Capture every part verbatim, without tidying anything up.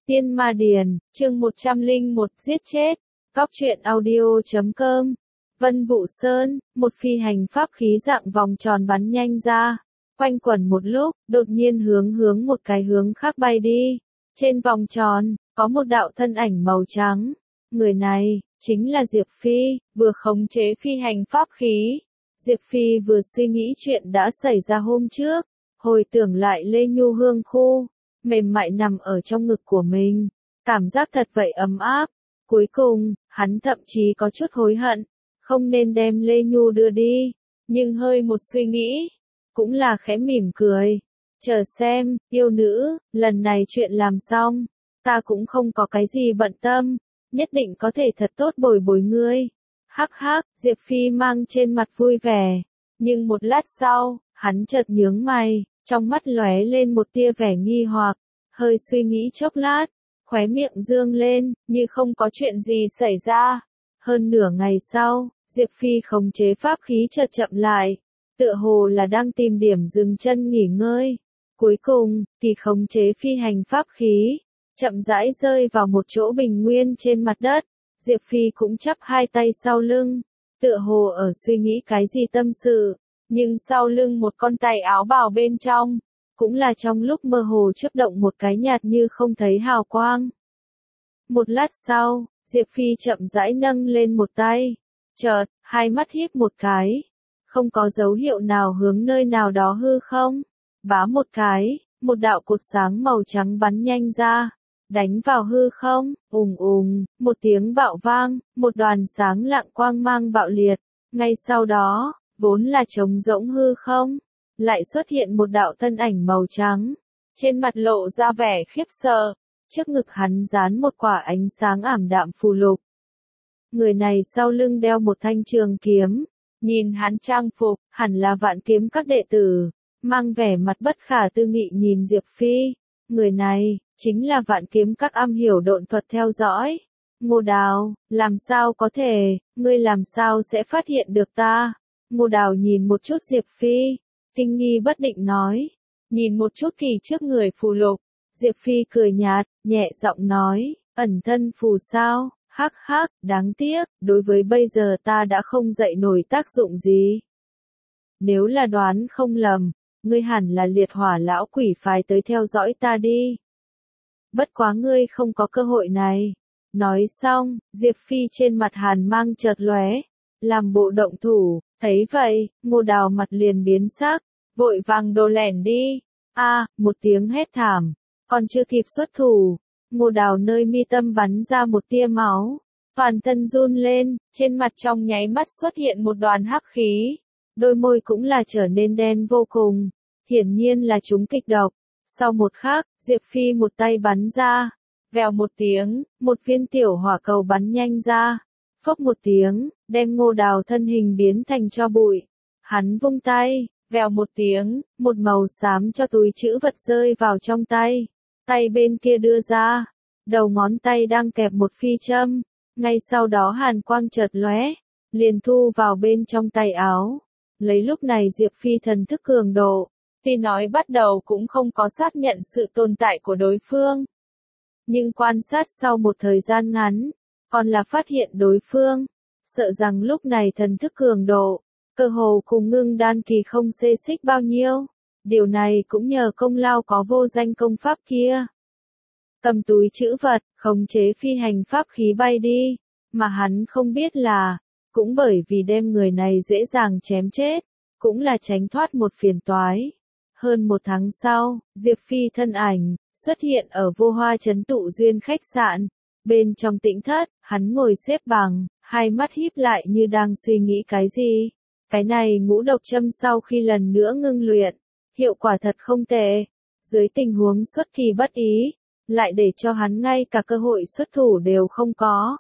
Tiên Ma Điền, chương một trăm lẻ một, giết chết. Góc truyện audio chấm com. Vân Vũ Sơn, một phi hành pháp khí dạng vòng tròn bắn nhanh ra, quanh quẩn một lúc, đột nhiên hướng hướng một cái hướng khác bay đi. Trên vòng tròn, có một đạo thân ảnh màu trắng. Người này, chính là Diệp Phi, vừa khống chế phi hành pháp khí. Diệp Phi vừa suy nghĩ chuyện đã xảy ra hôm trước, hồi tưởng lại Lê Nhu Hương khu, mềm mại nằm ở trong ngực của mình, cảm giác thật vậy ấm áp. Cuối cùng, hắn thậm chí có chút hối hận, không nên đem Lê Nhu đưa đi, nhưng hơi một suy nghĩ, cũng là khẽ mỉm cười. Chờ xem, yêu nữ, lần này chuyện làm xong, ta cũng không có cái gì bận tâm, nhất định có thể thật tốt bồi bồi ngươi. Hắc hắc, Diệp Phi mang trên mặt vui vẻ, nhưng một lát sau, hắn chợt nhướng mày, trong mắt lóe lên một tia vẻ nghi hoặc, hơi suy nghĩ chốc lát, khóe miệng dương lên, như không có chuyện gì xảy ra. Hơn nửa ngày sau, Diệp Phi khống chế pháp khí chợt chậm lại, tựa hồ là đang tìm điểm dừng chân nghỉ ngơi. Cuối cùng, thì khống chế phi hành pháp khí, chậm rãi rơi vào một chỗ bình nguyên trên mặt đất. Diệp Phi cũng chắp hai tay sau lưng, tựa hồ ở suy nghĩ cái gì tâm sự, nhưng sau lưng một con tay áo bào bên trong, cũng là trong lúc mơ hồ chớp động một cái nhạt như không thấy hào quang. Một lát sau, Diệp Phi chậm rãi nâng lên một tay, chợt, hai mắt híp một cái, không có dấu hiệu nào hướng nơi nào đó hư không, bá một cái, một đạo cột sáng màu trắng bắn nhanh ra, đánh vào hư không, ùng ùng, một tiếng bạo vang, một đoàn sáng lạng quang mang bạo liệt, ngay sau đó, vốn là trống rỗng hư không, lại xuất hiện một đạo thân ảnh màu trắng, trên mặt lộ ra vẻ khiếp sợ, trước ngực hắn dán một quả ánh sáng ảm đạm phù lục. Người này sau lưng đeo một thanh trường kiếm, nhìn hắn trang phục, hẳn là Vạn Kiếm các đệ tử, mang vẻ mặt bất khả tư nghị nhìn Diệp Phi. Người này, chính là Vạn Kiếm các am hiểu độn thuật theo dõi. Ngô Đào, làm sao có thể, ngươi làm sao sẽ phát hiện được ta? Ngô Đào nhìn một chút Diệp Phi, kinh nghi bất định nói, nhìn một chút kỳ trước người phù lục. Diệp Phi cười nhạt, nhẹ giọng nói, ẩn thân phù sao, hắc hắc, đáng tiếc, đối với bây giờ ta đã không dậy nổi tác dụng gì. Nếu là đoán không lầm, ngươi hẳn là liệt hỏa lão quỷ phái tới theo dõi ta đi. Bất quá ngươi không có cơ hội này. Nói xong, Diệp Phi trên mặt hàn mang chợt lóe, làm bộ động thủ, thấy vậy, Ngô Đào mặt liền biến sắc, vội vàng đồ lẻn đi. A, à, một tiếng hét thảm, còn chưa kịp xuất thủ, Ngô Đào nơi mi tâm bắn ra một tia máu, toàn thân run lên, trên mặt trong nháy mắt xuất hiện một đoàn hắc khí, đôi môi cũng là trở nên đen vô cùng, hiển nhiên là chúng kịch độc. Sau một khắc, Diệp Phi một tay bắn ra, vèo một tiếng, một viên tiểu hỏa cầu bắn nhanh ra, phốc một tiếng, đem Ngô Đào thân hình biến thành tro bụi. Hắn vung tay, vèo một tiếng, một màu xám cho túi trữ vật rơi vào trong tay, tay bên kia đưa ra, đầu ngón tay đang kẹp một phi châm, ngay sau đó hàn quang chợt lóe, liền thu vào bên trong tay áo. Lấy lúc này Diệp Phi thần thức cường độ, tuy nói bắt đầu cũng không có xác nhận sự tồn tại của đối phương, nhưng quan sát sau một thời gian ngắn, còn là phát hiện đối phương, sợ rằng lúc này thần thức cường độ, cơ hồ cùng ngưng đan kỳ không xê xích bao nhiêu, điều này cũng nhờ công lao có vô danh công pháp kia. Cầm túi trữ vật, khống chế phi hành pháp khí bay đi, mà hắn không biết là, cũng bởi vì đem người này dễ dàng chém chết, cũng là tránh thoát một phiền toái. Hơn một tháng sau, Diệp Phi thân ảnh, xuất hiện ở Vô Hoa Trấn Tụ Duyên khách sạn, bên trong tĩnh thất, hắn ngồi xếp bằng, hai mắt híp lại như đang suy nghĩ cái gì. Cái này ngũ độc châm sau khi lần nữa ngưng luyện, hiệu quả thật không tệ, dưới tình huống xuất kỳ bất ý, lại để cho hắn ngay cả cơ hội xuất thủ đều không có.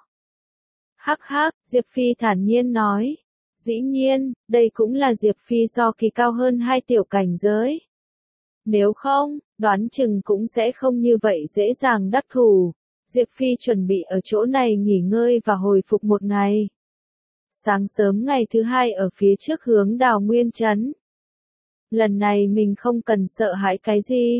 Hắc hắc, Diệp Phi thản nhiên nói. Dĩ nhiên, đây cũng là Diệp Phi do kỳ cao hơn hai tiểu cảnh giới. Nếu không, đoán chừng cũng sẽ không như vậy dễ dàng đắc thủ. Diệp Phi chuẩn bị ở chỗ này nghỉ ngơi và hồi phục một ngày. Sáng sớm ngày thứ hai ở phía trước hướng Đào Nguyên Trấn. Lần này mình không cần sợ hãi cái gì.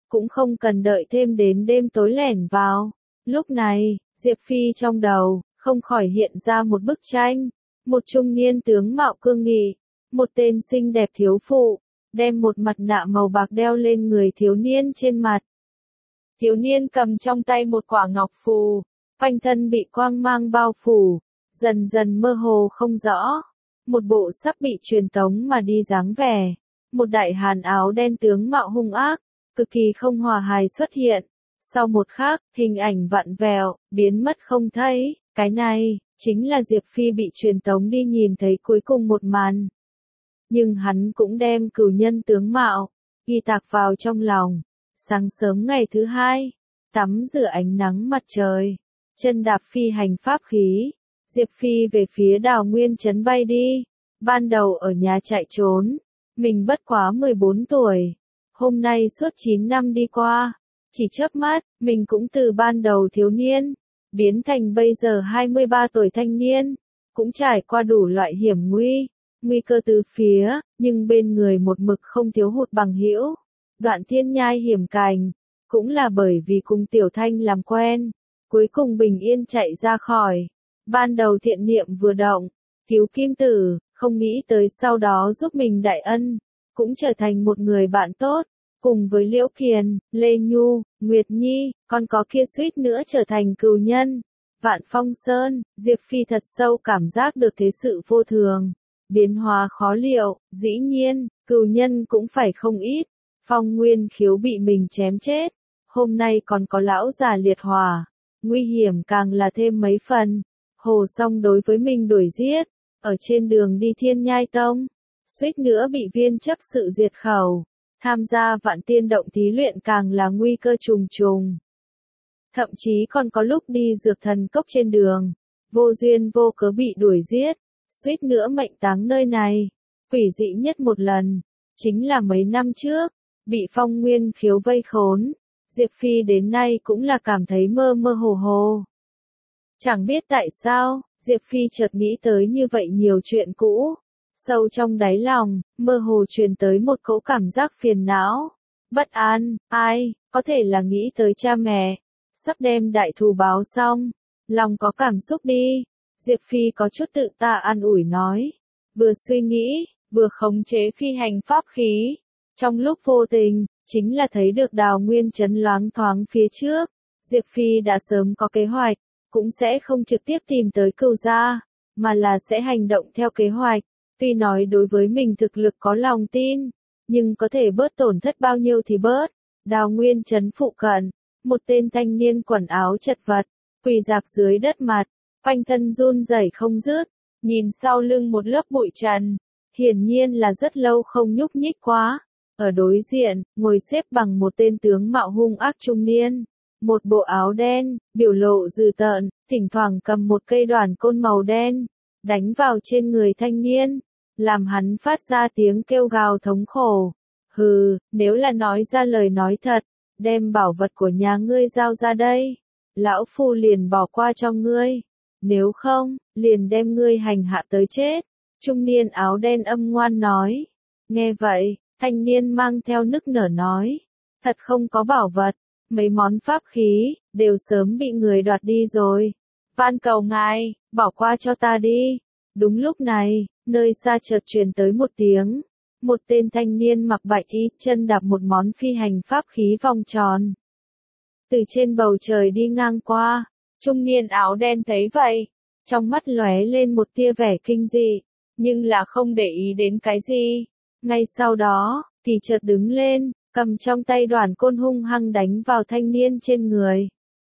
cũng không cần đợi thêm đến đêm tối lẻn vào. Lúc này, Diệp Phi trong đầu, không khỏi hiện ra một bức tranh, một trung niên tướng mạo cương nghị, một tên xinh đẹp thiếu phụ, đem một mặt nạ màu bạc đeo lên người thiếu niên trên mặt. Thiếu niên cầm trong tay một quả ngọc phù, quanh thân bị quang mang bao phủ, dần dần mơ hồ không rõ, một bộ sắp bị truyền tống mà đi dáng vẻ, một đại hàn áo đen tướng mạo hung ác, cực kỳ không hòa hài xuất hiện. Sau một khắc, hình ảnh vặn vẹo, biến mất không thấy, cái này, chính là Diệp Phi bị truyền tống đi nhìn thấy cuối cùng một màn. Nhưng hắn cũng đem cửu nhân tướng mạo, ghi tạc vào trong lòng. Sáng sớm ngày thứ hai, tắm rửa ánh nắng mặt trời, chân đạp phi hành pháp khí, Diệp Phi về phía Đào Nguyên Trấn bay đi. Ban đầu ở nhà chạy trốn, mình bất quá mười bốn tuổi, hôm nay suốt chín năm đi qua, chỉ chớp mắt, mình cũng từ ban đầu thiếu niên, biến thành bây giờ hai mươi ba tuổi thanh niên, cũng trải qua đủ loại hiểm nguy, nguy cơ từ phía, nhưng bên người một mực không thiếu hụt bằng hữu. Đoạn thiên nhai hiểm cành, cũng là bởi vì cùng Tiểu Thanh làm quen, cuối cùng bình yên chạy ra khỏi. Ban đầu thiện niệm vừa động, cứu kim tử, không nghĩ tới sau đó giúp mình đại ân, cũng trở thành một người bạn tốt, cùng với Liễu Kiền, Lê Nhu, Nguyệt Nhi, còn có kia suýt nữa trở thành cừu nhân. Vạn Phong Sơn, Diệp Phi thật sâu cảm giác được thế sự vô thường, biến hóa khó liệu, dĩ nhiên, cừu nhân cũng phải không ít. Phong Nguyên Khiếu bị mình chém chết, hôm nay còn có lão già liệt hỏa, nguy hiểm càng là thêm mấy phần. Hồ Song đối với mình đuổi giết, ở trên đường đi Thiên Nhai Tông, suýt nữa bị viên chấp sự diệt khẩu, tham gia vạn tiên động thí luyện càng là nguy cơ trùng trùng. Thậm chí còn có lúc đi dược thần cốc trên đường, vô duyên vô cớ bị đuổi giết, suýt nữa mệnh táng nơi này. Quỷ dị nhất một lần, chính là mấy năm trước, bị Phong Nguyên Khiếu vây khốn, Diệp Phi đến nay cũng là cảm thấy mơ mơ hồ hồ. Chẳng biết tại sao, Diệp Phi chợt nghĩ tới như vậy nhiều chuyện cũ. Sâu trong đáy lòng, mơ hồ truyền tới một cỗ cảm giác phiền não, bất an, ai, có thể là nghĩ tới cha mẹ, sắp đem đại thù báo xong, lòng có cảm xúc đi. Diệp Phi có chút tự ta an ủi nói, vừa suy nghĩ, vừa khống chế phi hành pháp khí. Trong lúc vô tình, chính là thấy được Đào Nguyên Trấn loáng thoáng phía trước, Diệp Phi đã sớm có kế hoạch, cũng sẽ không trực tiếp tìm tới cừu gia, mà là sẽ hành động theo kế hoạch. Tuy nói đối với mình thực lực có lòng tin, nhưng có thể bớt tổn thất bao nhiêu thì bớt. Đào Nguyên Trấn phụ cận, một tên thanh niên quần áo chật vật, quỳ dạp dưới đất mặt, quanh thân run rẩy không dứt, nhìn sau lưng một lớp bụi trần, hiển nhiên là rất lâu không nhúc nhích quá. Ở đối diện, ngồi xếp bằng một tên tướng mạo hung ác trung niên, một bộ áo đen, biểu lộ dữ tợn, thỉnh thoảng cầm một cây đoản côn màu đen, đánh vào trên người thanh niên, làm hắn phát ra tiếng kêu gào thống khổ. Hừ, nếu là nói ra lời nói thật, đem bảo vật của nhà ngươi giao ra đây, lão phu liền bỏ qua cho ngươi, nếu không, liền đem ngươi hành hạ tới chết. Trung niên áo đen âm ngoan nói. Nghe vậy, thanh niên mang theo nức nở nói, thật không có bảo vật, mấy món pháp khí, đều sớm bị người đoạt đi rồi. Van cầu ngài, bỏ qua cho ta đi. Đúng lúc này, nơi xa chợt truyền tới một tiếng, một tên thanh niên mặc bạch y, chân đạp một món phi hành pháp khí vòng tròn. Từ trên bầu trời đi ngang qua, trung niên áo đen thấy vậy, trong mắt lóe lên một tia vẻ kinh dị, nhưng là không để ý đến cái gì. Ngay sau đó, thì chợt đứng lên, cầm trong tay đoản côn hung hăng đánh vào thanh niên trên người.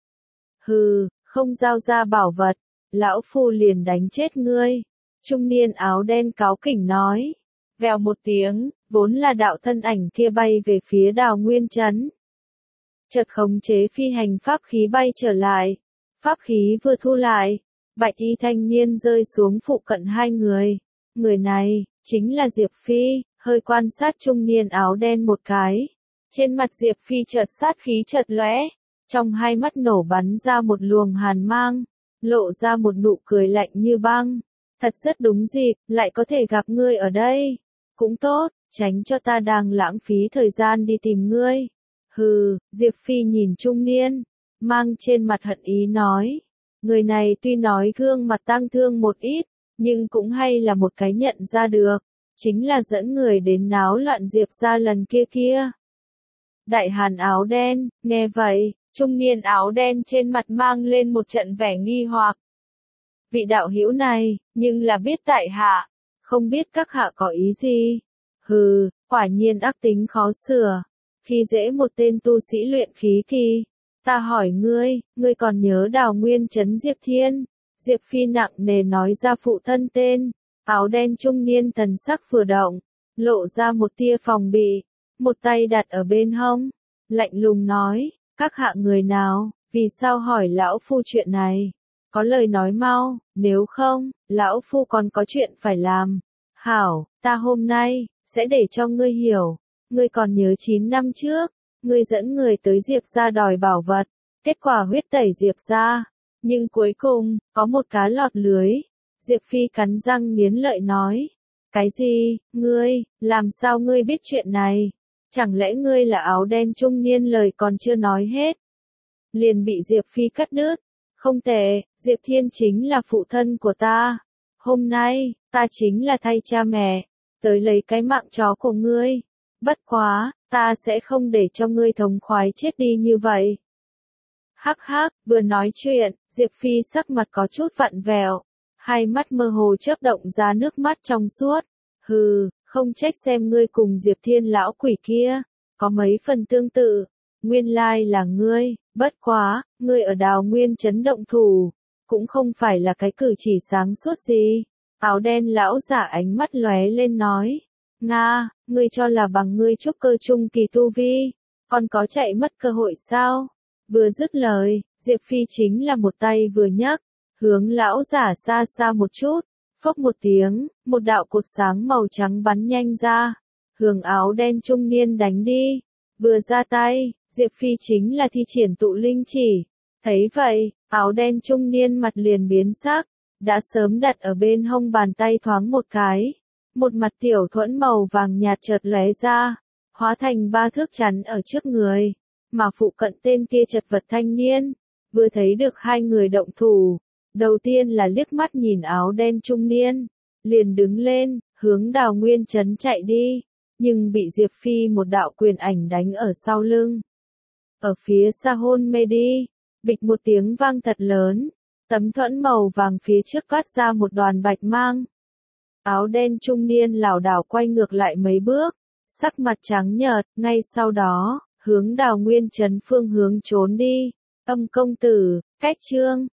Hừ, không giao ra bảo vật, lão phu liền đánh chết ngươi. Trung niên áo đen cáu kỉnh nói. Vèo một tiếng, vốn là đạo thân ảnh kia bay về phía Đào Nguyên Trấn. Chợt khống chế phi hành pháp khí bay trở lại. Pháp khí vừa thu lại, bạch y thanh niên rơi xuống phụ cận hai người. Người này, chính là Diệp Phi, hơi quan sát trung niên áo đen một cái. Trên mặt Diệp Phi chợt sát khí chợt lóe, trong hai mắt nổ bắn ra một luồng hàn mang, lộ ra một nụ cười lạnh như băng. Thật rất đúng dịp, lại có thể gặp ngươi ở đây. Cũng tốt, tránh cho ta đang lãng phí thời gian đi tìm ngươi. Hừ, Diệp Phi nhìn trung niên, mang trên mặt hận ý nói. Người này tuy nói gương mặt tang thương một ít, nhưng cũng hay là một cái nhận ra được, chính là dẫn người đến náo loạn Diệp gia lần kia kia. Đại hàn áo đen, nghe vậy, trung niên áo đen trên mặt mang lên một trận vẻ nghi hoặc. Vị đạo hữu này, nhưng là biết tại hạ, không biết các hạ có ý gì. Hừ, quả nhiên ác tính khó sửa, khi dễ một tên tu sĩ luyện khí kỳ. Ta hỏi ngươi, ngươi còn nhớ Đào Nguyên Trấn Diệp Thiên? Diệp Phi nặng nề nói ra phụ thân tên, áo đen trung niên thần sắc vừa động, lộ ra một tia phòng bị, một tay đặt ở bên hông, lạnh lùng nói, các hạ người nào, vì sao hỏi lão phu chuyện này? Có lời nói mau, nếu không, lão phu còn có chuyện phải làm. Hảo, ta hôm nay, sẽ để cho ngươi hiểu, ngươi còn nhớ chín năm trước, ngươi dẫn người tới Diệp gia đòi bảo vật, kết quả huyết tẩy Diệp gia, nhưng cuối cùng, có một cá lọt lưới. Diệp Phi cắn răng nghiến lợi nói, cái gì, ngươi, làm sao ngươi biết chuyện này? Chẳng lẽ ngươi là áo đen trung niên lời còn chưa nói hết? Liền bị Diệp Phi cắt đứt, không tệ, Diệp Thiên chính là phụ thân của ta. Hôm nay, ta chính là thay cha mẹ, tới lấy cái mạng chó của ngươi. Bất quá, ta sẽ không để cho ngươi thống khoái chết đi như vậy. Hắc hắc, vừa nói chuyện, Diệp Phi sắc mặt có chút vặn vẹo, hai mắt mơ hồ chớp động ra nước mắt trong suốt. Hừ, không trách xem ngươi cùng Diệp Thiên lão quỷ kia, có mấy phần tương tự, nguyên lai là ngươi, bất quá, ngươi ở Đào Nguyên Trấn động thủ, cũng không phải là cái cử chỉ sáng suốt gì. Áo đen lão giả ánh mắt lóe lên nói, Nga, ngươi cho là bằng ngươi trúc cơ trung kỳ tu vi, còn có chạy mất cơ hội sao? Vừa dứt lời, Diệp Phi chính là một tay vừa nhấc, hướng lão giả xa xa một chút, phốc một tiếng, một đạo cột sáng màu trắng bắn nhanh ra, hướng áo đen trung niên đánh đi. Vừa ra tay, Diệp Phi chính là thi triển tụ linh chỉ. Thấy vậy, áo đen trung niên mặt liền biến sắc, đã sớm đặt ở bên hông bàn tay thoáng một cái. Một mặt tiểu thuẫn màu vàng nhạt chợt lóe ra, hóa thành ba thước chắn ở trước người, mà phụ cận tên kia chật vật thanh niên, vừa thấy được hai người động thủ, đầu tiên là liếc mắt nhìn áo đen trung niên, liền đứng lên, hướng Đào Nguyên Trấn chạy đi, nhưng bị Diệp Phi một đạo quyền ảnh đánh ở sau lưng. Ở phía xa hôn mê đi, bịch một tiếng vang thật lớn, tấm thuẫn màu vàng phía trước toát ra một đoàn bạch mang. Áo đen trung niên lảo đảo quay ngược lại mấy bước, sắc mặt trắng nhợt, ngay sau đó, hướng Đào Nguyên Trấn phương hướng trốn đi. Âm công tử, cách chương